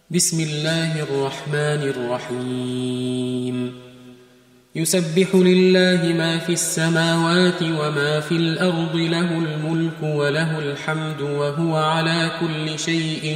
بسم الله الرحمن الرحيم يسبح لله ما في السماوات وما في الأرض له الملك وله الحمد وهو على كل شيء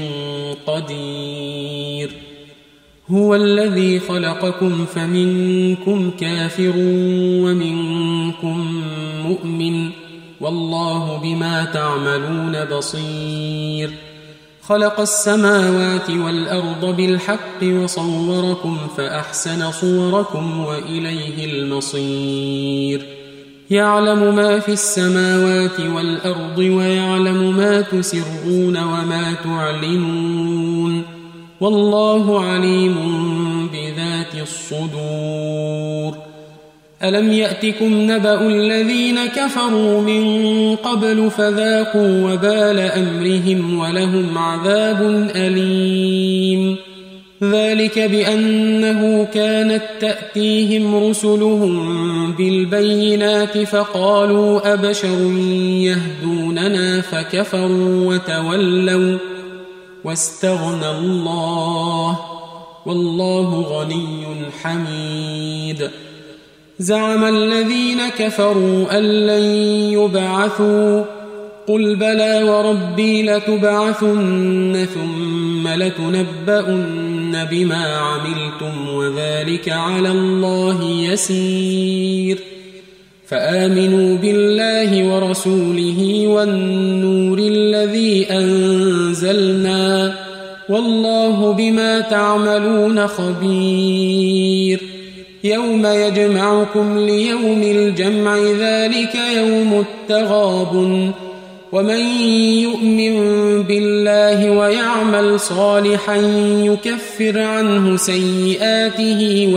قدير هو الذي خلقكم فمنكم كافر ومنكم مؤمن والله بما تعملون بصير خلق السماوات والأرض بالحق وصوركم فأحسن صوركم وإليه المصير يعلم ما في السماوات والأرض ويعلم ما تسرون وما تعلنون والله عليم بذات الصدور ألم يأتكم نبأ الذين كفروا من قبل فذاقوا وبال أمرهم ولهم عذاب أليم ذلك بأنه كانت تأتيهم رسلهم بالبينات فقالوا أبشر يهدوننا فكفروا وتولوا واستغنى الله والله غني حميد زعم الذين كفروا أن لن يبعثوا قل بلى وربي لتبعثن ثم لتنبؤن بما عملتم وذلك على الله يسير فآمنوا بالله ورسوله والنور الذي أنزلنا والله بما تعملون خبير يوم يجمعكم ليوم الجمع ذلك يوم التغابن ومن يؤمن بالله ويعمل صالحا يكفر عنه سيئاته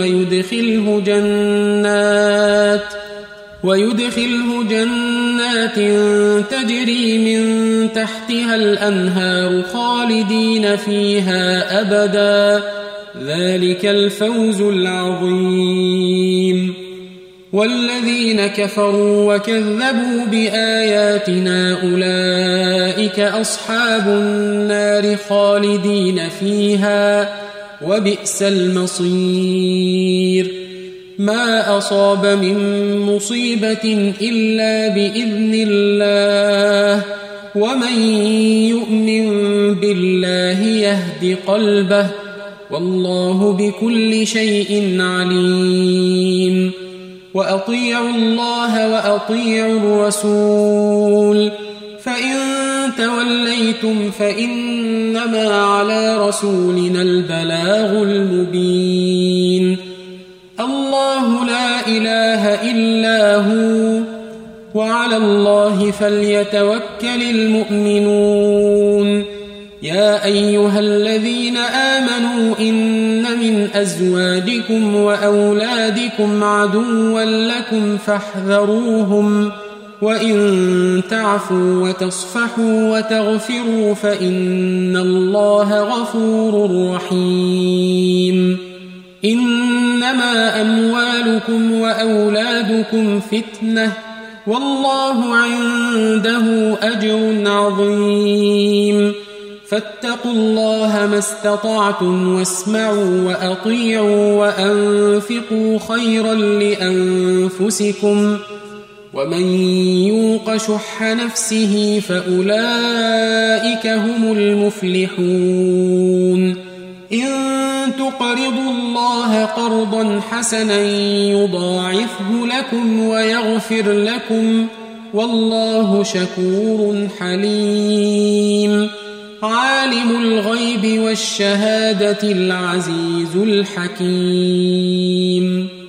ويدخله جنات تجري من تحتها الأنهار خالدين فيها أبدا ذلك الفوز العظيم والذين كفروا وكذبوا بآياتنا أولئك أصحاب النار خالدين فيها وبئس المصير ما أصاب من مصيبة إلا بإذن الله ومن يؤمن بالله يهد قلبه والله بكل شيء عليم وأطيعوا الله وأطيعوا الرسول فإن توليتم فإنما على رسولنا البلاغ المبين الله لا إله إلا هو وعلى الله فليتوكل المؤمنون يا أيها الذين آمنوا إن من أزواجكم وأولادكم عدوا لكم فاحذروهم وإن تعفوا وتصفحوا وتغفروا فإن الله غفور رحيم إنما أموالكم وأولادكم فتنة والله عنده أجر عظيم فاتقوا الله ما استطعتم واسمعوا وأطيعوا وأنفقوا خيرا لأنفسكم ومن يوق شح نفسه فأولئك هم المفلحون إن تقرضوا الله قرضا حسنا يضاعفه لكم ويغفر لكم والله شكور حليم عالم الغيب والشهادة العزيز الحكيم